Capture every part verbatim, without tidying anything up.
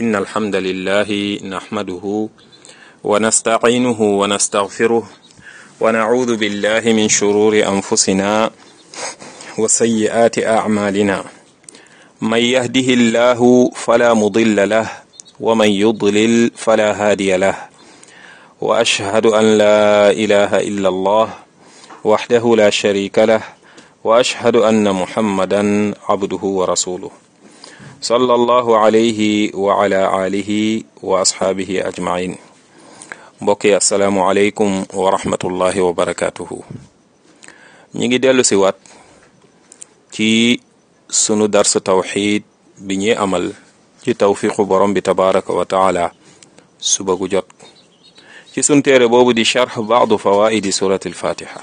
إن الحمد لله نحمده ونستعينه ونستغفره ونعوذ بالله من شرور أنفسنا وسيئات أعمالنا من يهده الله فلا مضل له ومن يضلل فلا هادي له وأشهد أن لا إله إلا الله وحده لا شريك له وأشهد أن محمدا عبده ورسوله صلى الله عليه وعلى آله وأصحابه أجمعين. mbokki assalaamu aleykum wa rahmatullahi wa barakatuhu. ñi ngi dellu si waat ci sunu dars tawxid bi ñuy amal ci tawfiqu borom bi tabaraka wa taala suba gu jot ci sun téere boobu di charx baadu fawaidi surati alfatiha.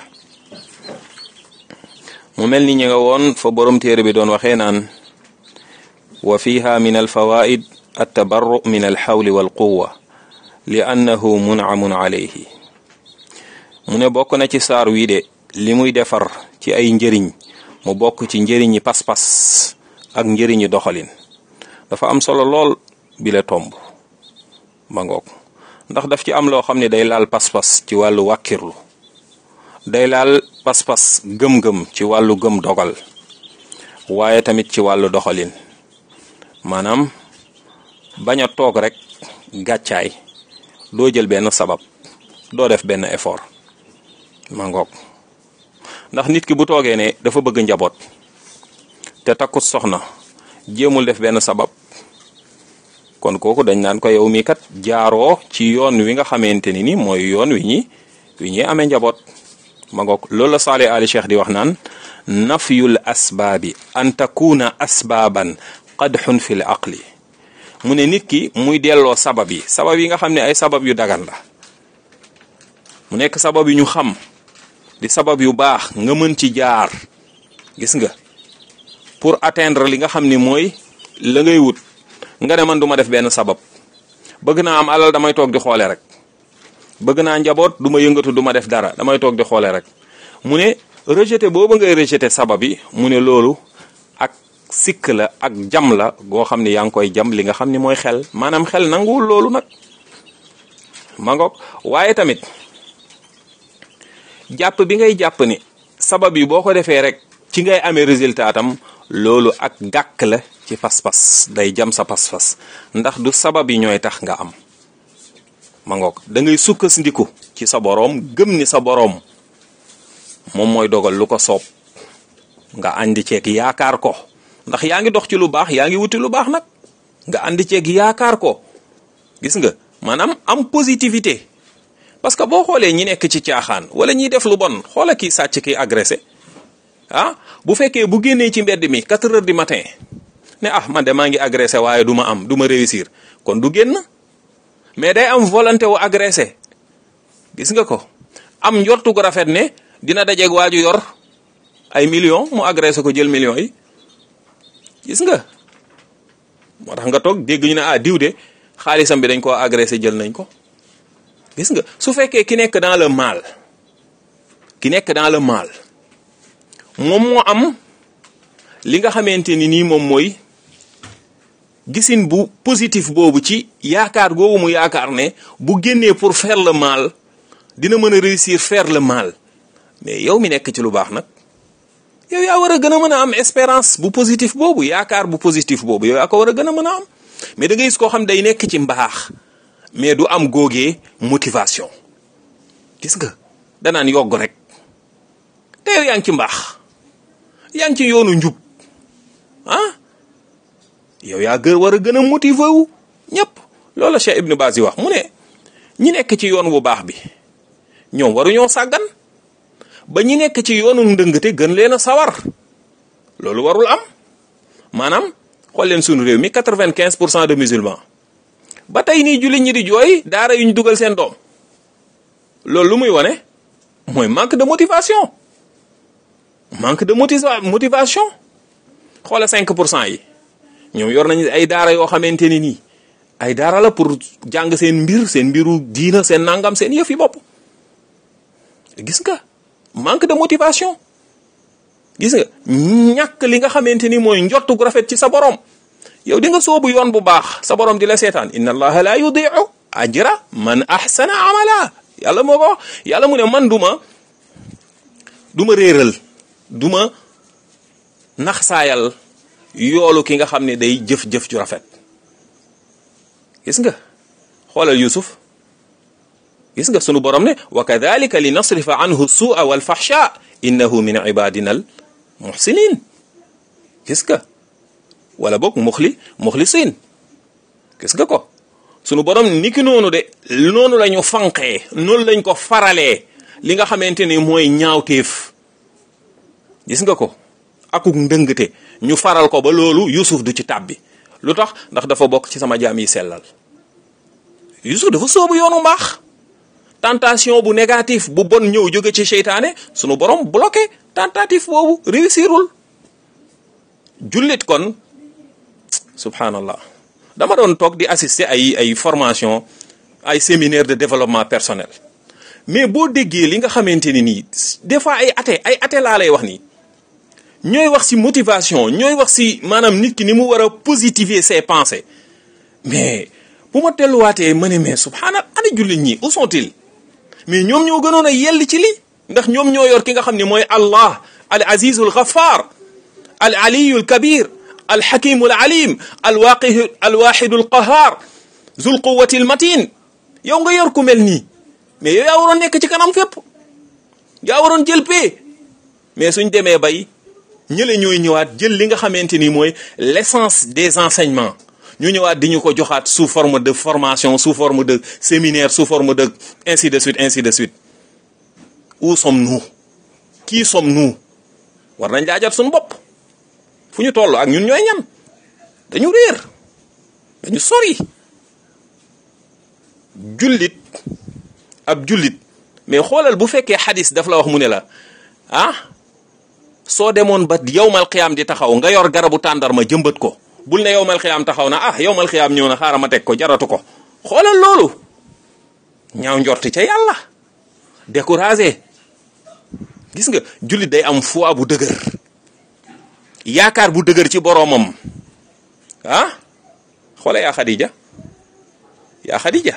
mu mel ni ñi nga woon fa borom téere bi doon waxee naan wa fiha min alfawaid attabarru min alxawli walquwa li annahu munamun alayhi. mu ne bokk na ci saar wii de li muy defar ci ay njëriñ mu bokk ci njëriñi pas-pas ak njëriñi doxalin dafa am solo lool bi la tomb ba ngoog ndax daf ci am loo xam ne day laal pas-pas ci wàllu wàkkirlu, day laal pas-pas gëm-gëm ci wàllu gëm dogal, waaye tamit ci wàllu doxalin maanaam bañ a toog rek gàccaay doo jël benn sabab doo def benn effort ma ngoog ndax nit ki bu toogee ne dafa bëgg njaboot te takkut soxna jéemul def benn sabab kon kooku dañ naan ko yow mi kat jaaroo ci yoon wi nga xamante ni ni mooy yoon wi ñi wi ñuy amee njaboot ma ngoog loolu la Salih Ali Cheikh di wax naan nafyul asbaabi an takuna asbaaban qadxun fil aqli. mu ne nit ki muy delloo sabab yi sabab yi nga xam ne ay sabab yu dagan la mu nekk sabab yu ñu xam di sabab yu baax nga mën ci jaar gis nga pour atteindre li nga xam ni mooy la ngay wut nga ne man du ma def benn sabab bëgg naa am alal damay toog di xoole rek bëgg naa njaboot du ma yëngatu du ma def dara damay toog di xoole rek mu ne rejeté boobu ngay rejeté sabab yi mu ne loolu ak sikk la ak jam la goo xam ne yaa ngi koy jam li nga xam ne mooy xel maanaam xel nanguwul loolu nag ma ngoog waaye tamit jàpp bi ngay jàpp ni sabab yi boo ko defee rek ci ngay amee résultat tam loolu ak gàkk la ci pas-pas day jam sa pas-pas ndax du sabab yi ñooy tax nga am ma ngoog da ngay sukkandiku ci sa boroom gëm ni sa boroom moom mooy dogal lu ko soob nga andi ceeg yaakaar ko ndax yaa ngi dox ci lu baax yaa ngi wuti lu baax nag nga andi ceeg yaakaar ko gis nga maanaam am positivité parce que boo xoolee ñi nekk ci caaxaan wala ñiy def lu bon xoola kii sàcc kii agressé ah bu fekkee bu génnee ci mbedd mi quatre heures du matin ne ah man de maa ngi agressé waaye du ma am du ma réussir kon du génn mais day am volonté wu agressé gis nga ko am njortu gu rafet ne dina dajeeg waaju yor ay millions mu agressé ko jël millions yi gis nga moo tax nga toog dégg ñu ne ah diw de xaalisam bi dañ koo agressé jël nañ ko gis nga su fekkee ki nekk dans le mal ki nekk dans le mal moom moo am li nga xamante ni nii moom mooy gisin bu positif boobu ci yaakaar googu mu yaakaar ne bu génnee pour faire le mal dina mën a réussir faire le mal mais yow mi nekk ci lu baax nag yow yaa war a gën a mën a am espérance bu positif boobu yaakaar bu positif boobu yow yaa ko war a gën a mën a am mais da ngay gis koo xam day nekk ci mbaax mais du am góogee motivation gis nga danaan yogg rek te yow yaa ngi ci mbaax yaa ngi ci yoonu njub ah yow yaa gër war a gën a motivé wu ñëpp loolu la Cheikh Ibn Baz yi wax mu ne ñi nekk ci yoon bu baax bi ñoom waruñoo sàggan ba ñi nekk ci yoonu ndëngte gën leen a sawar loolu warul am maanaam xool leen sunu réew mi quatre-vingt-quinze pour cent de musulmans ba tey nii jullit ñi di jooy daara yu ñu dugal seen doom loolu lu muy wane mooy manque de motivation manque de motiva motivation xoola cinq pour cent yi ñoom yor nañu ay daara yoo xamante ni nii ay daara la pour jàng seen mbir seen mbiru diina seen nangam seen yëf yi bopp gis nga manque de motivation gis nga ñàkk li nga xamante ni mooy njortu gu rafet ci sa borom yow di nga soobu yoon bu baax sa borom di la seetaan inna allaha la yudi'u ajra man ahsana amala yàlla moo ko yàlla mu ne man duma duma réeral duma naxsaayal yoolu ki nga xam ne day jëf-jëf ju rafet. gis nga xoolal Yusuf gis nga sunu borom ne wa kadhalika li nasrifa anhu su'a wal fahsha innahu min ibadina al muhsinin gis nga wala boog muxli muxlisin gis nga ko sunu borom niki noonu de noonu la ñu fanqee noonu lañ ko faralee li nga xamante ni mooy ñaawteef gis nga ko akuk ndëngte ñu faral ko ba loolu Yusuf du ci tàbbi lu tax ndax dafa bokk ci sama jaam yi sellal Yusuf dafa soobu yoonu mbaax tentation bu négatif bu bon ñëw jóge ci seytaane sunu borom bloqué tentative boobu réussirul jullit kon subhanallah dama doon toog di assister ay ay formation ay séminaire de développement personnel mais boo déggee li nga xamante ni nii des fois ay athée ay athée laa lay wax nii ñooy wax ci motivation ñooy wax ci maanaam nit ki ni mu war a positiver ses pensées mais bu ma telluwaatee ma ne mais subhanallah ana jullit ñi où sont-ils mais ñoom ñoo gënoon a yell ci li ndax ñoom ñoo yor ki nga xam ne mooy Allah al azizul ghaffar al aliyul kabir al hakimul alim al waqih al wahidul qahar zul quwwatil matin yow nga yor ku mel nii mais yow yaa waroon nekk ci kanam fépp yaa waroon jël pee mais suñ demee bay ñële ñooy ñëwaat jël li nga xamante ni mooy l'essence des enseignements ñu ñëwaat di ñu ko joxaat sous forme de formation sous forme de séminaire sous forme de ainsi de suite ainsi de suite où sommes-nous qui sommes-nous war nañ laajat suñu bopp fu ñu toll ak ñun ñooy ñan dañu réer dañu sori jullit ab jullit mais xoolal bu fekkee xadis daf la wax mu ne la ah soo demoon ba yowmal xiyaam di taxaw nga yor garabu tàndarma jëmbat ko bul ne yowmal xiyaam taxaw na ah yowmal xiyaam ñëw na xaaral ma teg ko jaratu ko xoolal loolu ñaaw njorti ca yàlla découragé gis nga jullit day am foi bu dëgër yaakaar bu dëgër ci boroomam ah xoola yaa Xadija yaa Xadija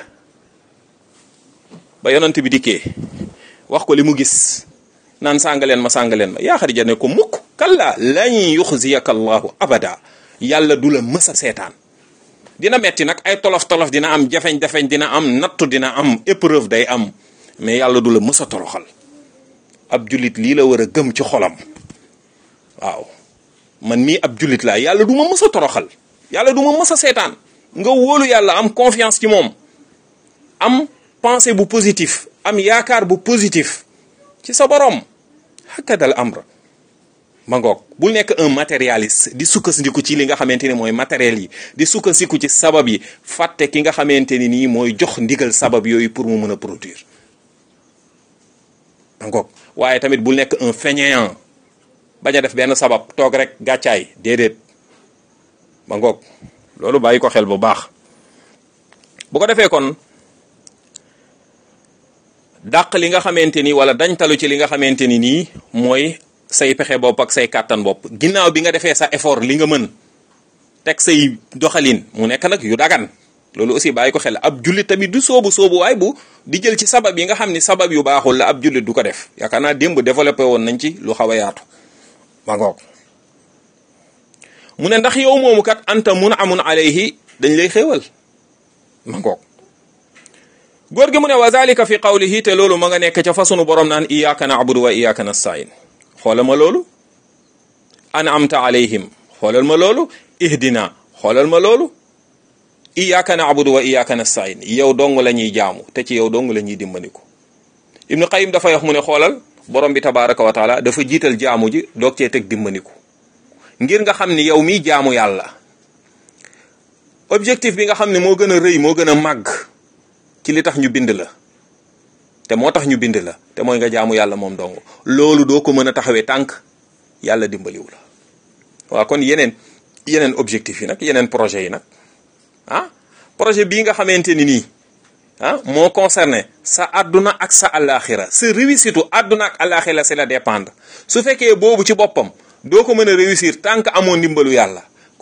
ba yonent bi dikkee wax ko li mu gis naan sàngaleen ma sàngaleen ma yaa Xadija ne ko mukk kalla lan yuxziyaka allahu abada yàlla du la mës a seetaan dina metti nag ay tolof tolof dina am jafeñ-jafeñ dina am nattu dina am épreuve day am mais yàlla du la mës a toroxal ab jullit lii la war a gëm ci xolam waaw man mii ab jullit laa yàlla du ma mës a toroxal yàlla du ma mës a seetaan nga wóolu yàlla am confiance ci moom am pensée bu positif am yaakaar bu positif ci sa borom hakadal amra ma ngoog bul nekk un matérialiste di sukkandiku ci li nga xamante ni mooy matériel yi di sukkandiku ci sabab yi fàtte ki nga xamante ni nii mooy jox ndigal sabab yooyu pour mu mën a produire ma ngoog waaye tamit bul nekk un fainéant bañ a def benn sabab toog rek gàccaay déedéet ma ngoog loolu bàyyi ko xel bu baax bu ko defee kon dàq li nga xamante ni wala dañ talu ci li nga xamante ni nii mooy say pexe bopp ak say kàttan bopp ginnaaw bi nga defee sa effort li nga mën teg say doxalin mu nekk nag yu dagan loolu aussi bàyyi ko xel ab jullit tamit du soobu soobu waay bu di jël ci sabab yi nga xam ni sabab yu baaxul la ab jullit du ko def yaakaar naa démb développé woon nañ ci lu xaw a yaatu ma ngoog mu ne ndax yow moomu kat anta mun amun alayhi dañ lay xéewal ma ngoog góor gi mu ne wa zalika fi qawlihi te loolu ma nga nekk ca fa sunu borom naan iyyaka na'budu wa iyyaka nasta'in xoolal ma loolu an'amta alayhim xoolal ma loolu ihdina xoolal ma loolu iyyaka na'budu wa iyyaka nasta'in yow dong la ñuy jaamu te ci yow dong la ñuy dimbandiku Ibnu Qayyim dafay wax mu ne xoolal borom bi tabaraka wa taala dafa jiital jaamu ji doog cee teg dimbandiku ngir nga xam ni yow miy jaamu yàlla objectif bi nga xam ne moo gën a rëy moo gën a màgg ci li tax ñu bind la te moo tax ñu bind la te mooy nga jaamu yàlla moom dong loolu doo ko mën a taxawee tànk yàlla dimbaliwu la waaw kon yeneen yeneen objectif yi nag yeneen projet yi nag ah projet bii nga xamante ni nii ah moo concerné sa adduna ak sa alaxira sa réussite adduna ak alaxira c'est la dépendre su fekkee boobu ci boppam doo ko mën a réussir tant que amoo ndimbalu yàlla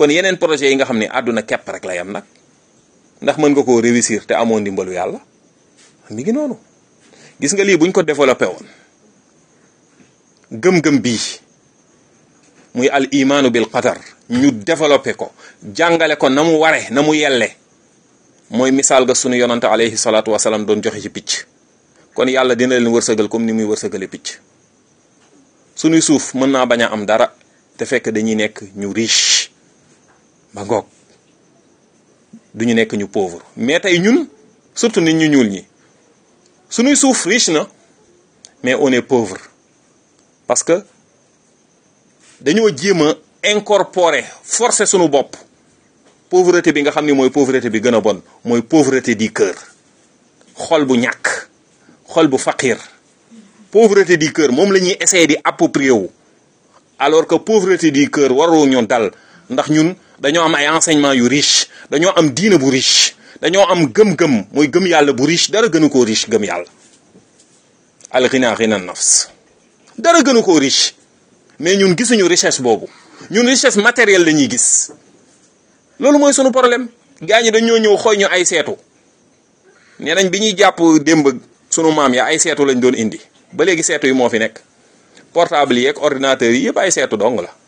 kon yeneen projet yi nga xam ne àdduna kepp rek la yam nag ndax mën nga koo réussir te amoo ndimbalu yàlla mi ngi noonu. gis nga lii buñ ko développé woon gëm-gëm bii muy al imaanu bil qadar ñu développé ko jàngale ko na mu ware na mu yelle mooy misaal ga sunu yonante alayhi salaatu wasalaam doon joxe ci picc kon yàlla dina leen wërsëgal comme ni muy wërsëgale picc. sunuy suuf mën naa bañ a am dara te fekk dañuy nekk ñu riche ba ngoog duñu nekk ñu pauvre mais tey ñun surtout nit ñu ñuul ñi sunuy suuf riche na mais on est pauvre parce que dañoo jéem a incorporer forcer sunu bopp pauvreté bi nga xam ni mooy pauvreté bi gën a bon mooy pauvreté du cœur xol bu ñàkk xol bu faqir pauvreté du cœur moom la ñuy essayer di approprier wu alors que pauvreté du cœur waru ñu dal ndax ñun dañoo am ay enseignement yu riche dañoo am diine bu riche dañoo am gëm-gëm mooy gëm yàlla bu riche dara gënu koo riche gëm yàlla al ghina ghina nafs dara gënu koo riche mais ñun gisuñu richesse boobu ñun richesse matérielle la ñuy gis loolu mooy sunu problème. gaa ñi dañoo ñëw xooy ñu ay seetu nee nañ bi ñuy jàpp démb sunu maam ya ay seetu lañ doon indi ba léegi seetu yi moo fi nekk portable yi ak ordinateur yi yëpp ay seetu dong la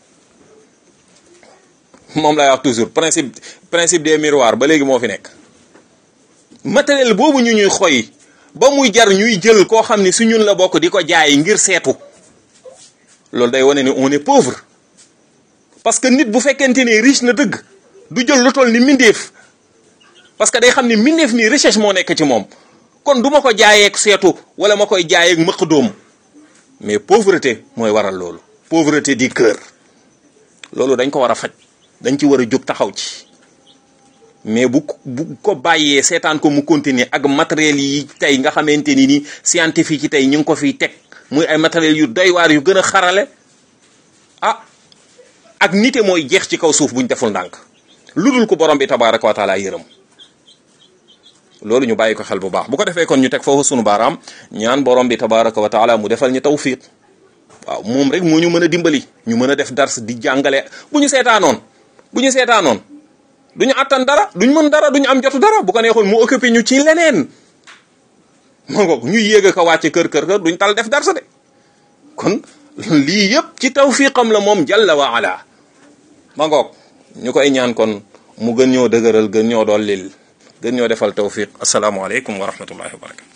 moom lay wax toujours principe principe des miroirs ba léegi moo fi nekk. matériel boobu ñu ñuy xoy ba muy jar ñuy jël koo xam ne su ñun la bokk di ko jaay ngir seetu loolu day wane ni on est pauvre parce que nit bu fekkente ne riche na dëgg du jël lu toll ni mindeef parce que day xam ne mindeef mi richesse moo nekk ci moom kon du ma ko jaayeeg seetu wala ma koy jaayeeg mëq doom mais pauvreté mooy waral loolu pauvreté du cœur loolu dañ ko war a faj dañ ci war a jóg taxaw ci mais bu bu ko bàyyee seetaan ko mu continuer ak matériel yi tey nga xamante ni ni scientifique yi tey ñu ngi ko fiy teg muy ay matériel yu doy waar yu gën a xarale ah ak nite mooy jeex ci kaw suuf buñ deful ndànk lu dul ko borom bi tabaraka wa taala yërëm loolu ñu bàyyi ko xel bu baax bu ko defee kon ñu teg foofu sunu baaraam ñaan borom bi tabaraka wa taala mu defal ñu tawfiq waaw moom rek moo ñu mën a dimbali ñu mën a def dars di jàngale bu ñu seetaanoon bu ñu seetaanoon duñu attan dara duñ mën dara duñu am jotu dara bu ko neexoon mu occupé ñu ci leneen ma ngoog ñu yéeg a ko wàcce kër kër kër duñ tal def dara de kon lii yëpp ci tawfiqam la moom jalla wa ala ma ngoog ñu koy ñaan kon mu gën ñoo dëgëral gën ñoo dollil gën ñoo defal tawfiq asalaamaaleykum wa rahmatullahi wa barakatu